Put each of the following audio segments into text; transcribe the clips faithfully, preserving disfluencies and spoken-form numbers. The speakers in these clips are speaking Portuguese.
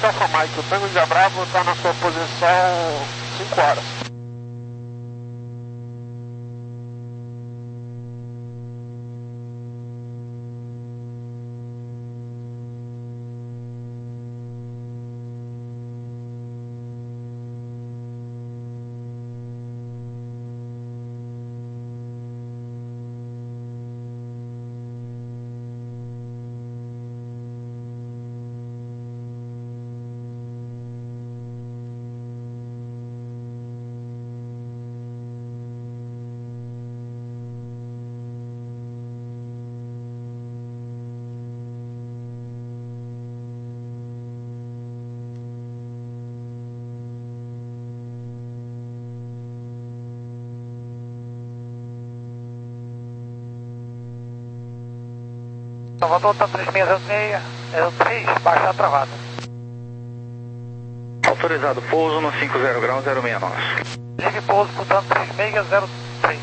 Alfa Mike, o Tango de Bravo está na sua posição cinco horas. Salvador, tá três seis zero seis, zero três, baixa travada. Autorizado pouso no cinco zero grau zero seis nove. Ligue pouso, portanto, três seis zero três.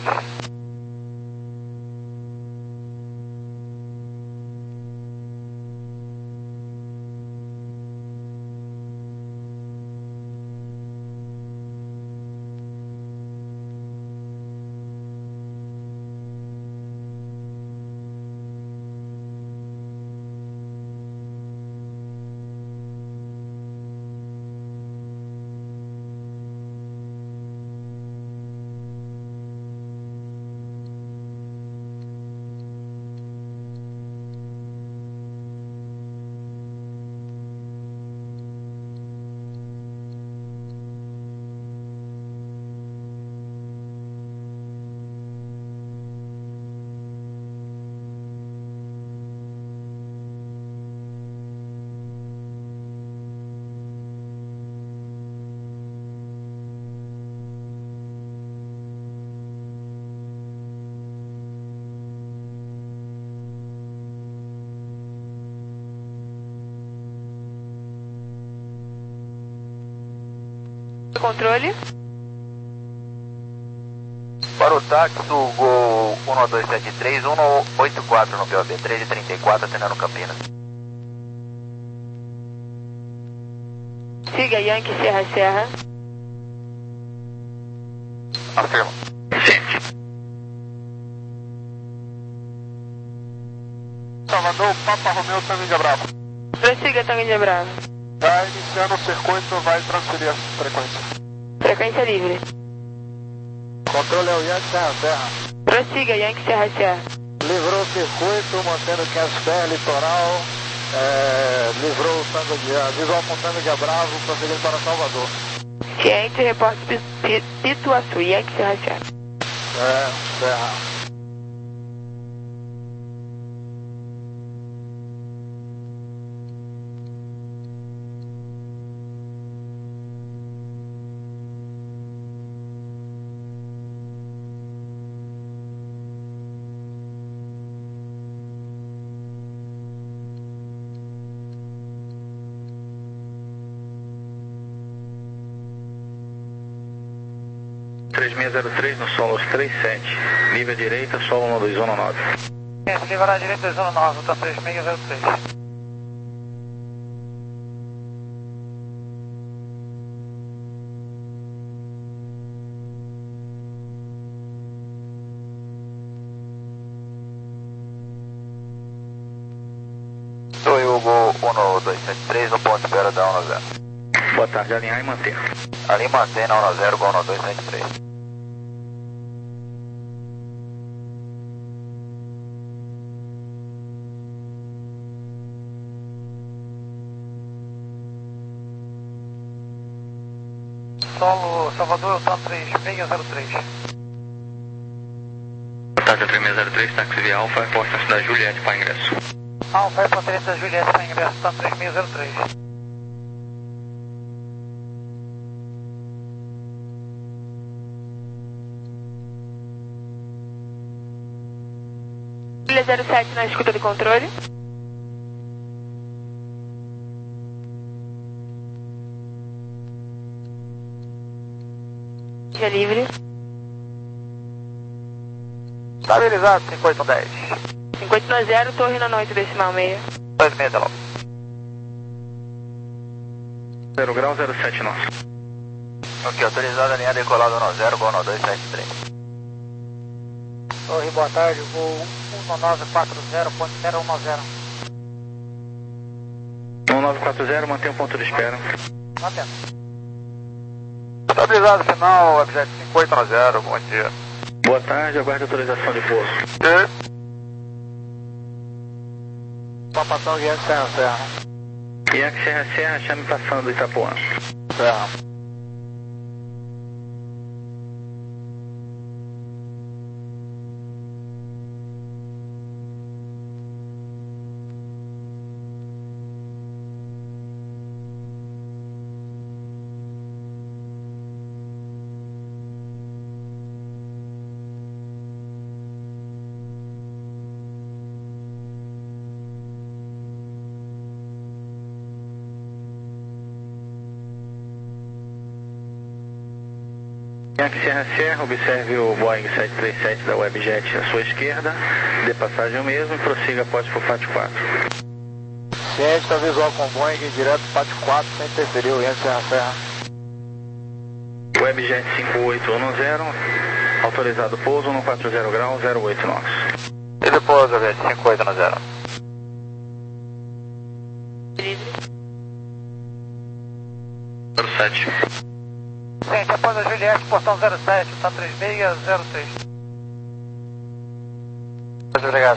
Controle. Para o táxi do Gol um dois sete três, um oito quatro no P O B, três e trinta e quatro, atendendo Campinas. Siga Yankee Serra Serra. Afirma. Salvador, Papa Romeu, Tango de Bravo. Prossiga, Tango de Bravo. Está iniciando o circuito, vai transferir a frequência. Frequência livre. Controle é o Yankee Serra Serra. Prossiga, Yankee Serra Serra. Livrou o circuito, mantendo que as pés litoral, é, livrou o Tango de visual com Tango de Bravo, prosseguindo para Salvador. Ciente, reporte Pituaçu, Yankee Serra Serra. É, Serra. três seis zero três no solo três sete, livre à direita, solo um dois um nove. É, livre à direita dois um nove, tá três seis zero três. Sou eu, Gol um dois sete três, no ponto de espera da um zero. Boa tarde, alinhar e manter. Ali mantém na um zero, Gol um dois sete três. Solo Salvador, tá três seis zero três. Boa tarde, três seis zero três, táxi via Alfa, airport na cidade de Juliette para ingresso. Alfa, airport da Juliette para ingresso, tá três seis zero três. Julia zero sete na escuta do controle. Já livre. Estabilizado, cinco oito um dez. cinco oito um zero, torre na noite decimal meia. dois seis zero. zero grau, zero sete nosso. Ok, autorizada a linha decolada um zero, Gol um dois sete três. Oi, boa tarde, voo um nove quatro zero ponto zero um zero. um nove quatro zero, mantém o ponto de espera. Mantendo. Estabilizado final, Webjet cinco oito um zero, bom dia. Boa tarde, aguarde autorização de pouso. E? Papação Guiante Serra Serra. Yankee Serra Serra, chame passando Itapuã. Serra. Yankee Serra Serra, observe o Boeing sete três sete da Webjet à sua esquerda, dê passagem ao mesmo e prossiga após por F A T quatro. Ciente, está visual com Boeing direto F A T quatro, sem interferir o Yankee Serra Serra. Webjet cinco oito um zero, autorizado pouso um quatro zero grau, zero oito nosso. E depois, Webjet cinco oito um zero. zero sete. Gente, após a Juliette, portão zero sete, tá três seis zero três. Muito obrigado.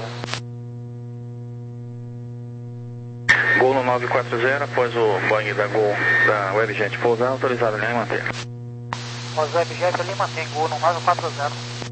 Gol no nove quatro zero, após o Boeing da Gol da Webjet pousar, autorizado a linha e manter. Mas o Webjet ali mantém gol no nove quatro zero.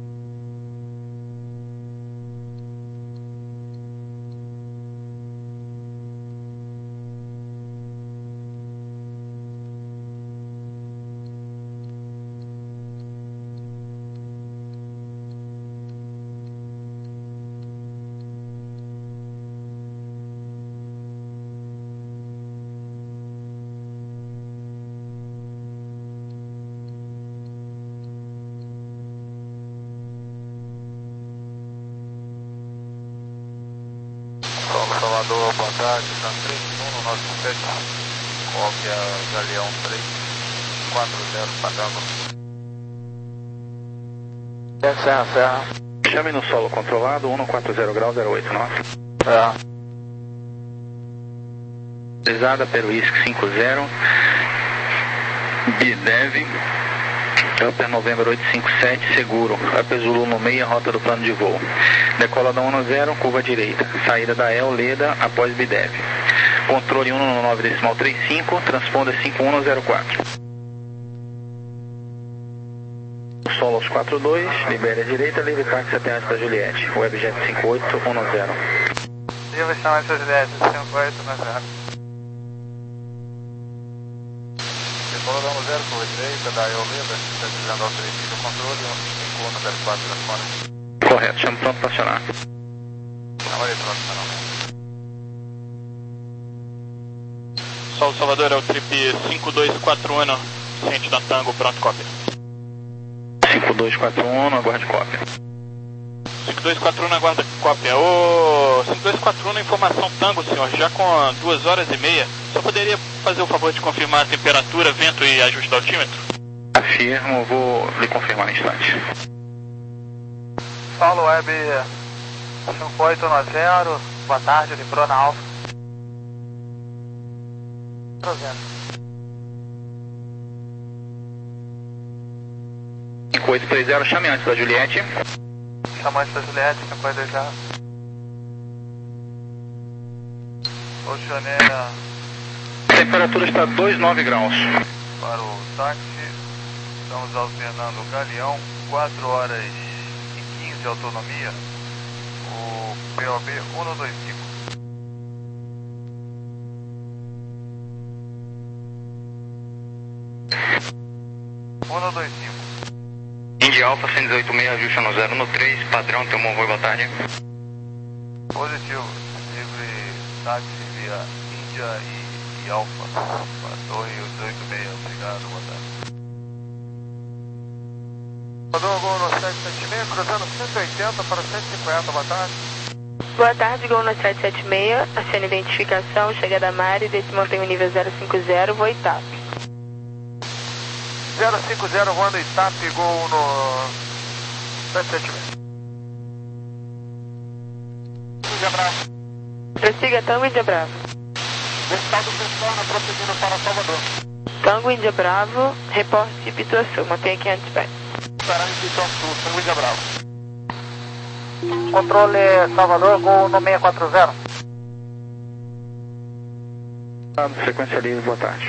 Salvador, boa tarde, San três um no nosso sete, cópia Galeão três quatro zero, Pagango. Yankee Serra Serra. Chame no solo controlado, um quatro zero grau, zero oito nosso. Serra. Autorizada pelo I S C cinco zero, B D E V, Upper November oito cinco sete, seguro, Upper Zulu no meio, rota do plano de voo. Decola da um zero, curva direita, saída da El Leda após B D E V. Controle um no nove decimal trinta e cinco, transponder cinco um zero quatro. Solo aos quatro dois, libere a direita, livre táxi até antes da Juliette, Webjet cinco oito um zero. Livre chama essa Juliette, cinco oito um zero. Decola da um zero, curva direita, da El Leda, está utilizando ao três controle, cinco um zero quatro, transponder. Correto, chame pronto para acionar. Agora é pronto, não. Solo Salvador, é o trip cinco dois quatro um, ciente da Tango, pronto, cópia. cinco dois quatro um, aguarde cópia. cinco dois quatro um, aguarda cópia. Ô, cinco dois quatro um, informação Tango, senhor, já com duas horas e meia, só poderia fazer o favor de confirmar a temperatura, vento e ajuste do altímetro? Afirmo, vou lhe confirmar no instante. Solo Web cinco oito um zero, boa tarde, livrou na Alfa. zero. cinco oito três zero, chame antes da Juliette. Chamante da Juliette, cinco oito dois zero. Oceaneia A temperatura está dois nove graus. Para o táxi, estamos alternando o Galeão, quatro horas e quinze de autonomia, o P O B um dois cinco. um dois cinco. Indy Alpha cento e dezoito seis, ajuste no zero no três, padrão, teu bom voo, boa tarde. Positivo, livre táxi via Índia e, e Alfa, para a torre dezoito seis, obrigado, boa tarde. Padrão Gol no sete sete seis, cruzando cento e oitenta para cento e cinquenta, boa tarde. Boa tarde, Gol no sete sete seis, acione identificação, chegada a Mari, desse mantém o nível zero cinco zero, voo E T A P. zero cinco zero, voando Itap, gol no sete sete seis. Índia Bravo. Prossiga, Tango Índia Bravo. Estado Pestana, prosseguindo para Salvador. Tango Índia Bravo, reporte Pituaçu, mantenha quinhentos pés. Estará em Pituaçu, Tango Índia Bravo. Controle Salvador, gol no seis quatro zero. Frequência livre, boa tarde.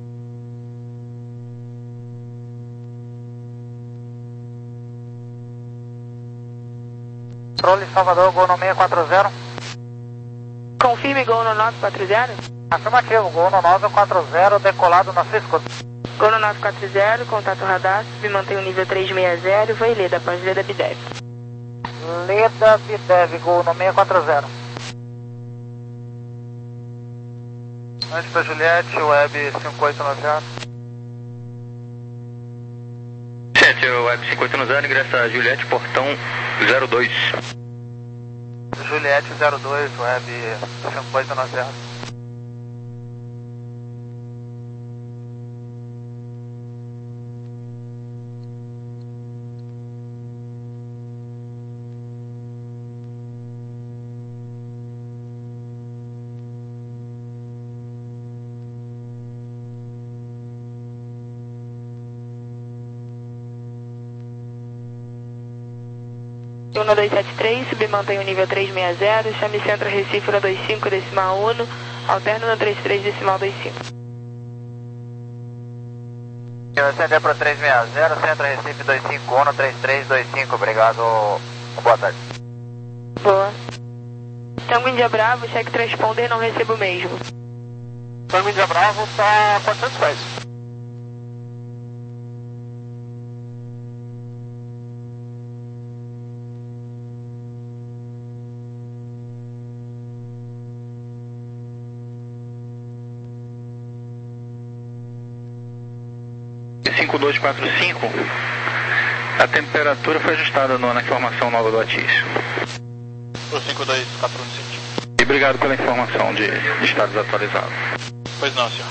Controle Salvador, gol no seis quatro zero. Confirme gol no nove quatro zero. Afirmativo, gol no nove quatro zero, decolado na Cisco. Gol no nove quatro zero, contato radar, submantém o nível três seis zero, vai Leda, após Leda Bidev. Leda Bidev, gol no seis quatro zero. Antes da Juliette, Web cinco oito nove zero. sete, Web cinco oito nove zero, ingressa Juliette, portão zero dois. Juliette zero dois, Web cinco oito nove zero. um dois sete três, submantém o nível três seis zero, chame centro Recife no dois cinco decimal um, alterno no trinta e três decimal vinte e cinco. Centro para três seis zero, centro Recife dois cinco um, trinta e três vinte e cinco, obrigado, boa tarde. Boa. Tango Índia Bravo, cheque transponder, não recebo o mesmo. Tango Índia Bravo está a quatrocentos pés. cinco dois quatro cinco, a temperatura foi ajustada no, na informação nova do ATIS. O cinco dois quatro um sete. E obrigado pela informação de, de estados atualizados. Pois não, senhor.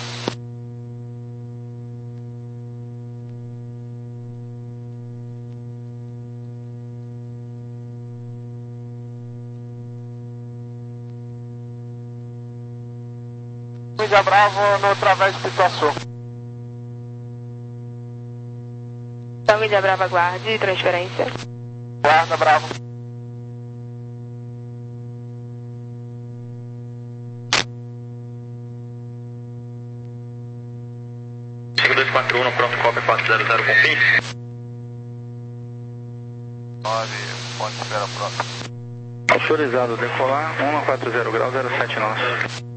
Índia Bravo no Través de Pituaçu. Tango Índia Bravo, aguarde, transferência. Guarda, Bravo. cinco dois quatro um, no pronto, cópia quatro zero zero, confirme. nove, ponte espera próximo. Autorizado, decolar, um quatro zero grau, zero sete nosso.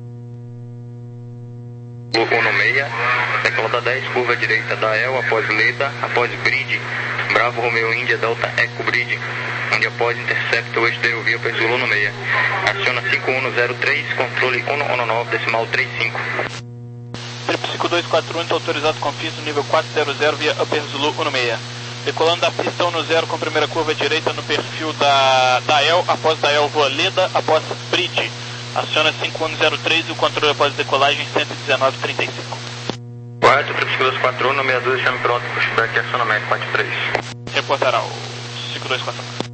um no meia, decolada dez, curva direita da E L, após Leda, após Bridge, Bravo Romeo Índia, Delta Eco Bridge, onde após intercepta o eixo de aerovia para Zulu no meia. Aciona cinco um zero três, controle um nove, decimal trinta e cinco. Trip cinco dois quatro um, está autorizado com piso nível quatro zero zero via Upper Zulu um seis. Decolando da pista um no zero com primeira curva direita no perfil da, da E L, após da E L voa Leda, após Bridge. Aciona cinco um zero três e o controle após decolagem cento e dezenove trinta e cinco. Correto, trip cinco dois quatro um, no sessenta e dois, chame pronto, pushback e acionamento quatro três. Reportará o cinco dois quatro um.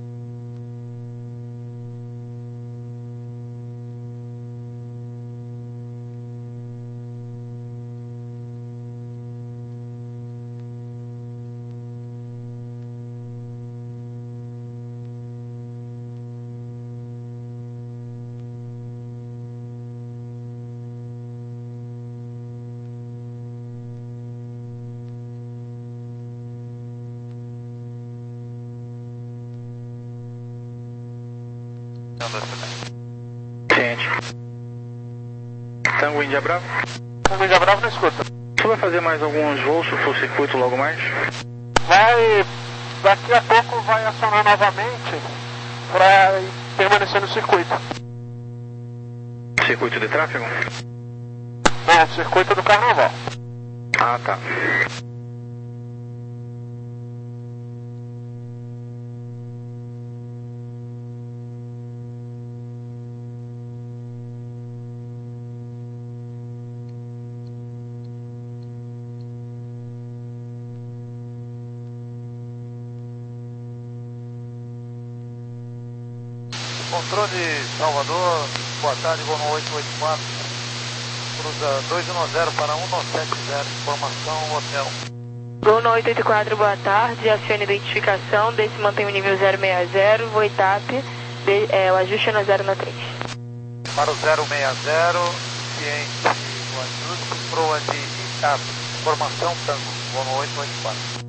Ciente. Tango Índia Bravo? Tango Índia Bravo não escuta. Você vai fazer mais alguns voos por circuito logo mais? Vai, daqui a pouco vai acionar novamente para permanecer no circuito. Circuito de tráfego? Não, circuito do Carnaval. Ah, tá. Controle Salvador, boa tarde, voo no oito oito quatro, cruza dois um zero para um nove sete zero, informação hotel. Gol no oito oito quatro, boa tarde, acione identificação, desse mantém o nível zero seis zero, voo TAP, de, é, o ajuste é no zero no três. Para o zero seis zero, ciente do ajuste, proa de ITAP, informação Tango, voo no oito oito quatro.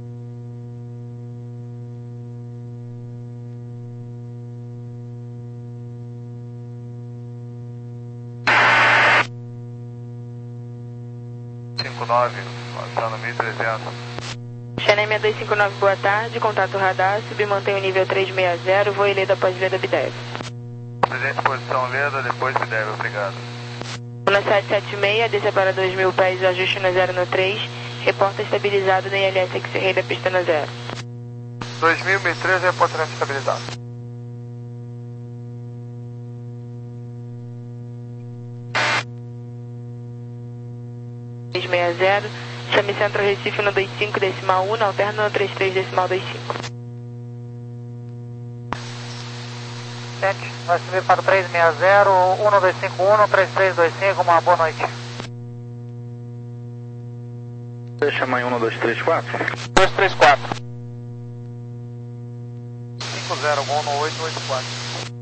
cinco nove, passando mil e trezentos. Chennai seis dois cinco nove, boa tarde, contato radar, submantém o nível três seis zero, voo Leda após Leda Bidev. Presente posição Leda, depois Bidev, obrigado. Na sete sete seis, desça para dois mil pés, o ajuste no zero no três, reporta estabilizado no I L S X-Ray da pista no zero. dois mil e treze, reporta estabilizado. três seis zero, chame Centro Recife no dois cinco decimal um, alterna no trinta e três decimal vinte e cinco. Gente, vai subir para o três seis zero, um dois cinco um, três três dois cinco, uma boa noite. Você chama aí um dois três quatro? dois três quatro. cinco zero, gol no oito oito quatro.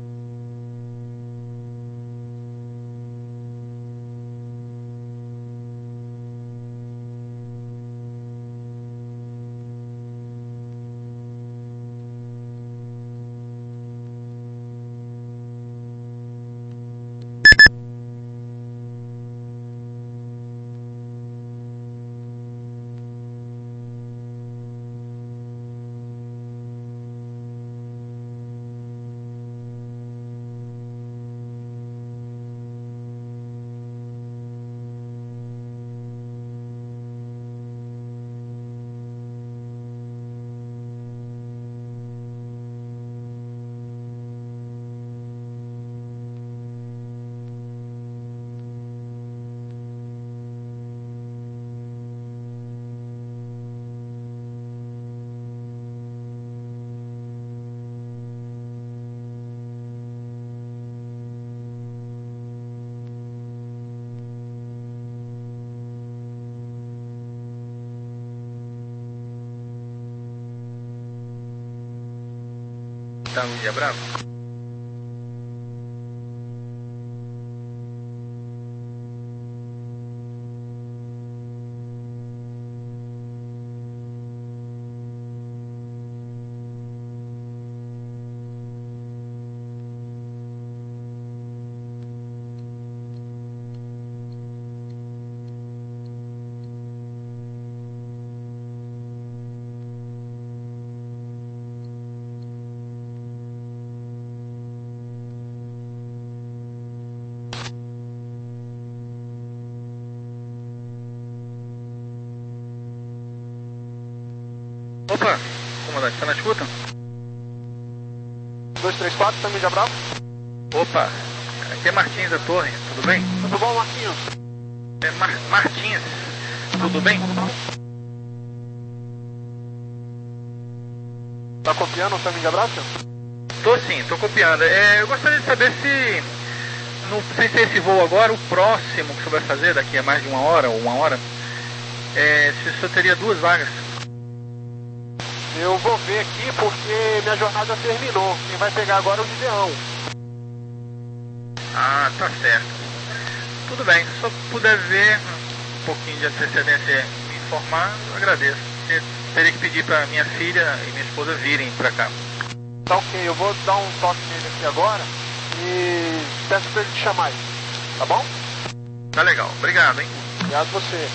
Tá no dia bravo? Opa, comandante, tá na escuta? dois três quatro, tá mídia bravo? Opa, aqui é Martins da Torre, tudo bem? Tudo bom, Marquinhos? É Mar Martins, tudo bem? Tá copiando o mídia bravo? Tô sim, tô copiando. É, eu gostaria de saber se, não sei se é esse voo agora, o próximo que o senhor vai fazer daqui a mais de uma hora ou uma hora, é, se o senhor teria duas vagas. Eu vou ver aqui porque minha jornada terminou. Quem vai pegar agora é o Gideão. Ah, tá certo. Tudo bem, se só puder ver um pouquinho de antecedência e me informar, eu agradeço. Eu teria que pedir para minha filha e minha esposa virem para cá. Tá ok, eu vou dar um toque nele aqui agora e peço pra ele te chamar aí. Tá bom? Tá legal, obrigado, hein? Obrigado a você.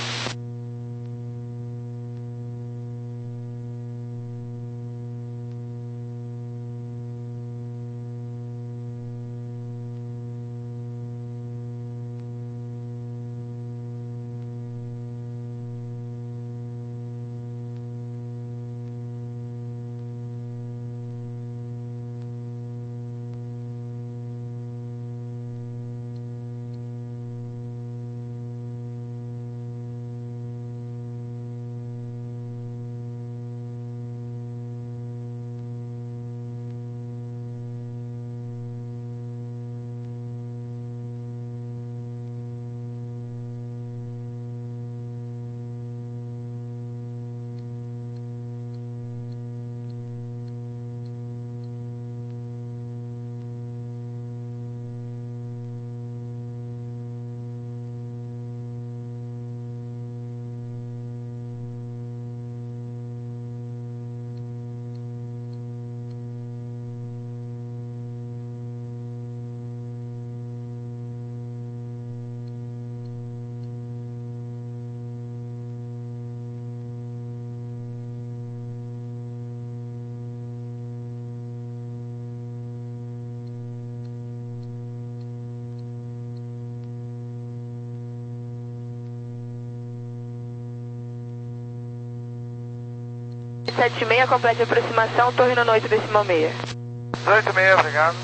sete seis, complete a aproximação, torre no oito decimal seis. dezoito seis, obrigado.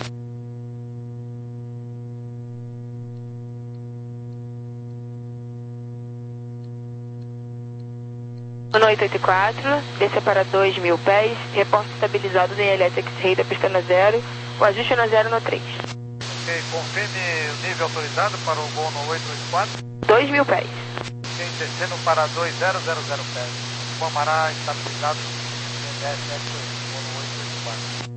No oito oito quatro, desça para dois mil pés, reporte estabilizado em L S X-Ray da pista no zero, o ajuste no zero no três. Ok, confirme o nível autorizado para o voo no oito oito quatro. dois mil pés. Ok, descendo para dois mil pés. O Amará estabilizado em L S X-Ray, voo no oito oito quatro.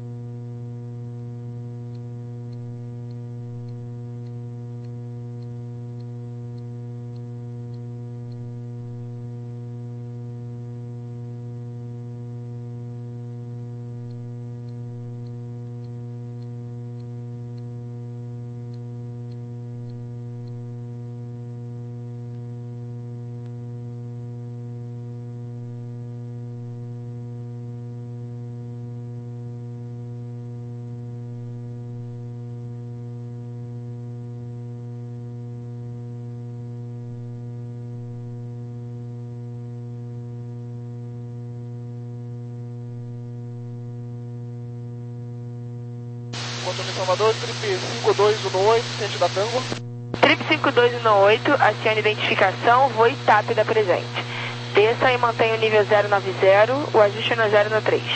Contorno Salvador, trip cinco dois um oito, ciente da Tango. Trip cinco dois um oito, acione identificação, voo e T A P da presente. Desça e mantenha o nível zero nove zero, o ajuste no zero no três.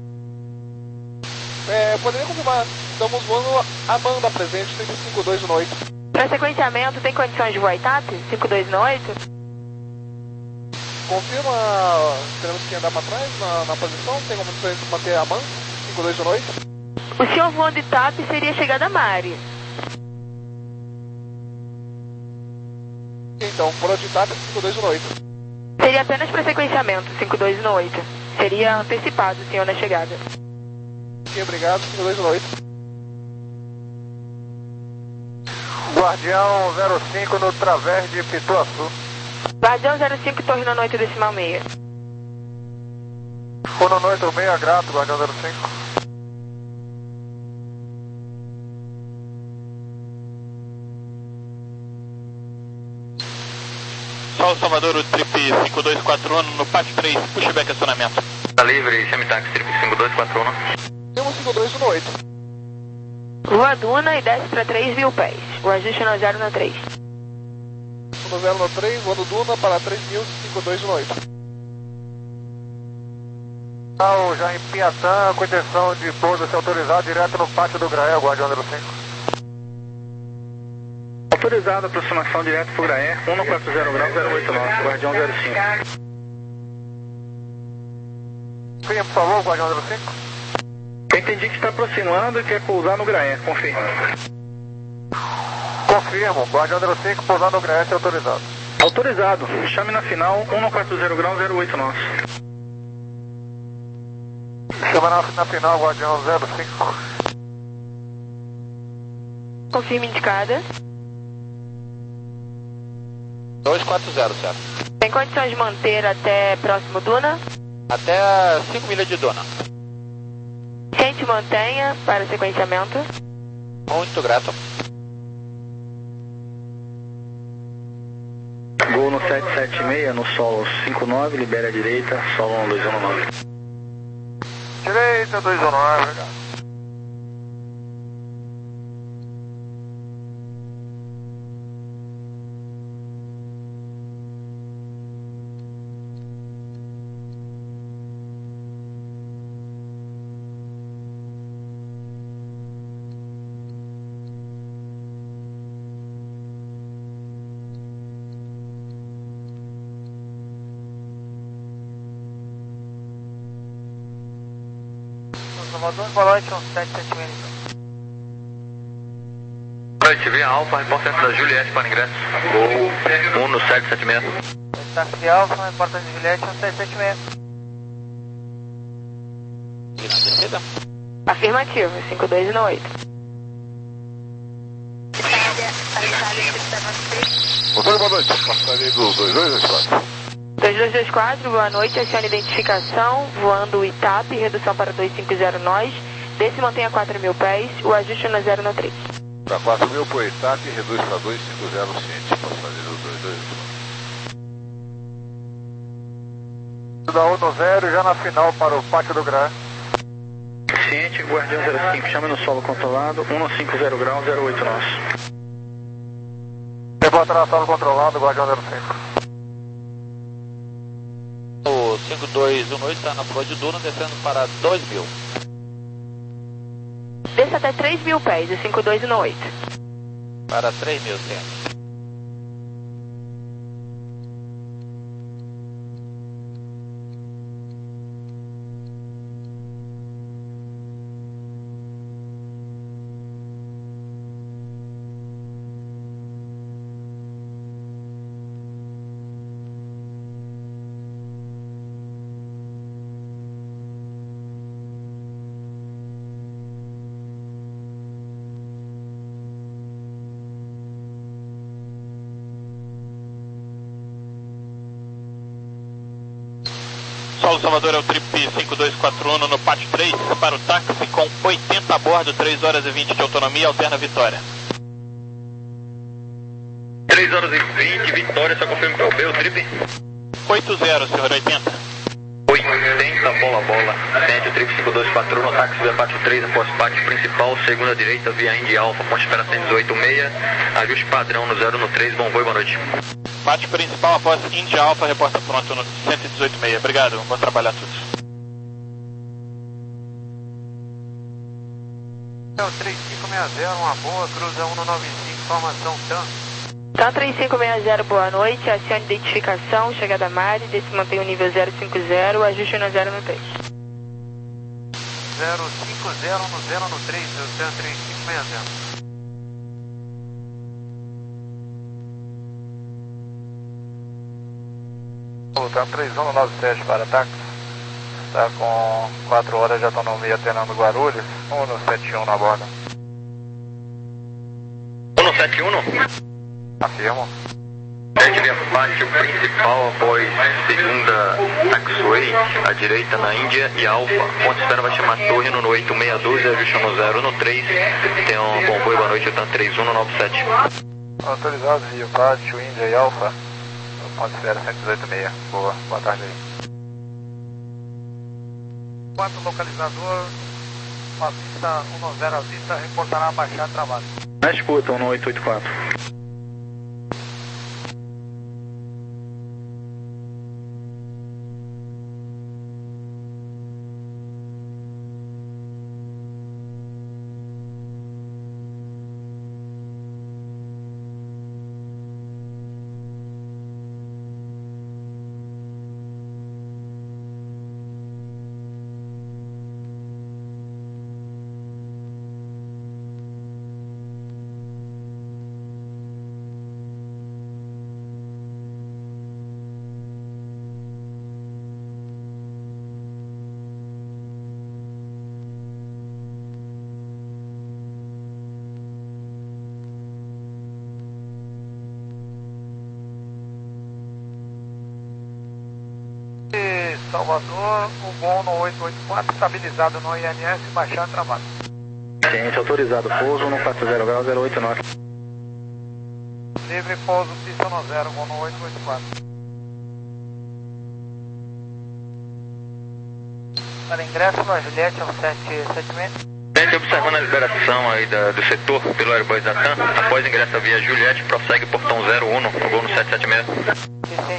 É, poderia confirmar, estamos voando a banda presente, trip cinco dois um oito. Para sequenciamento, tem condições de voar e T A P? cinco dois um oito? Confirma, teremos que andar para trás na, na posição, tem condições de manter a man, cinco dois um oito. O senhor voando de T A P seria chegada a Mari. Então, por de T A P cinco dois um oito. Seria apenas para sequenciamento, cinco dois um oito. Seria antecipado o senhor na chegada. Ok, obrigado, cinco dois um oito. Guardião zero cinco no Través de Pituaçu. Guardião zero cinco, torre no oito decimal seis. Fono oito seis, grato, Guardião zero cinco. Sol Salvador, o trip cinco dois quatro um no Pátio três, pushback acionamento. Tá livre, chame táxi, trip cinco dois quatro um. Temos cinco dois um oito. Voa Duna e desce para três mil pés, o ajuste no zero no três. No zero no três, voando Duna para três mil, cinco dois um oito. Já em Piatã, com intenção de pouso ser autorizado direto no Pátio do Grael, Guardião zero cinco. Autorizado, aproximação direto para o Graé, um quatro zero grau zero oito nove, Guardião zero cinco. Confirme, por favor, Guardião zero cinco. Eu entendi que está aproximando e quer pousar no Graé, confirma. Confirmo, Guardião zero cinco, pousar no Graé, autorizado. Autorizado, chame na final, um quatro zero grau zero oito nove. Chama na, na final, Guardião zero cinco. Confirme indicada. dois quatro zero, certo. Tem condições de manter até próximo Duna? Até cinco milhas de Duna. Gente, mantenha para sequenciamento. Muito grato. Gol no sete sete seis, no solo cinco nove, libera a direita, solo um dois um nove. Direita, dois um nove, obrigado. Salvador, boa noite, um sete sete seis. Boa noite, via Alfa, repórter da Juliette para ingresso. Gol um no sete sete seis. Táxi Alfa, repórter de Juliette, um sete sete seis. Afirmativo, cinco dois um oito. Motor, boa noite. Passarinho do dois dois dois quatro. dois dois dois quatro, boa noite, acione identificação, voando o I T A P, redução para dois cinco zero nós, desce e mantenha quatro mil pés, o ajuste no zero no três. Para quatro mil por I T A P, reduz para dois cinco zero ciente, passarinho do dois dois dois. Da um zero já na final para o Pátio do Gran. Ciente, Guardião zero cinco, chame no solo controlado, um cinco zero grau, zero oito nosso. Reporta na solo controlado, Guardião zero cinco. O cinco dois um oito está na flor de Duna, descendo para dois mil. Desça até três mil pés, o cinco dois um oito. Para três mil, centro. Solo Salvador é o Trip cinco dois quatro um no Pátio três, para o táxi com oitenta a bordo, três horas e vinte de autonomia, alterna Vitória. três horas e vinte, Vitória, só confirma para o B, o Trip. oito zero, senhor, oitenta. oitenta, bola, bola. Sente o Trip cinco dois quatro um no táxi da Pátio três, após Pátio principal, segunda direita, via Indy Alfa, ponte espera cento e dezoito seis, ajuste padrão no zero no três, bom voo, boa noite. Pátio principal após Indy Alfa, reporta pronto no cento e dezoito seis. Obrigado, bom trabalhar a todos. É o três cinco seis zero, uma boa, cruza um nove cinco, formação T A M. Então, três cinco seis zero, boa noite, acione identificação, chegada Mari, desse mantém o nível zero cinco zero, ajuste no zero no três. zero cinco zero no zero no três, eu três cinco seis zero. Voltando três um nove sete para táxi. Está com quatro horas de autonomia alternando Guarulhos, um sete um na borda. um sete um? Afirmo. Sete via Pátio principal após segunda taxiway, à direita na Índia e Alfa. Ponte espera vai chamar Torre no oito seis um dois, ajuste no zero no três. Tenha um bom voo, boa noite, Tan três um no nove sete. Autorizado via Pátio, Índia e Alfa. Ponte espera cento e dezoito seis. Boa, boa tarde aí. Quatro localizador, uma pista um zero à vista, reportará baixar travado. Na escuta, um oito oito quatro. Salvador, o bom no oito oito quatro, estabilizado no I N S, baixar travado. Ciente, autorizado, pouso no quatro zero grau, zero oito nove. Livre pouso, pista no zero, bom no oito oito quatro. Para ingresso no Juliette, é um sete sete seis. Ciente, observando a liberação aí da, do setor pelo Airboys da T A M, após ingresso via Juliette, prossegue portão zero um, no voo no sete sete seis.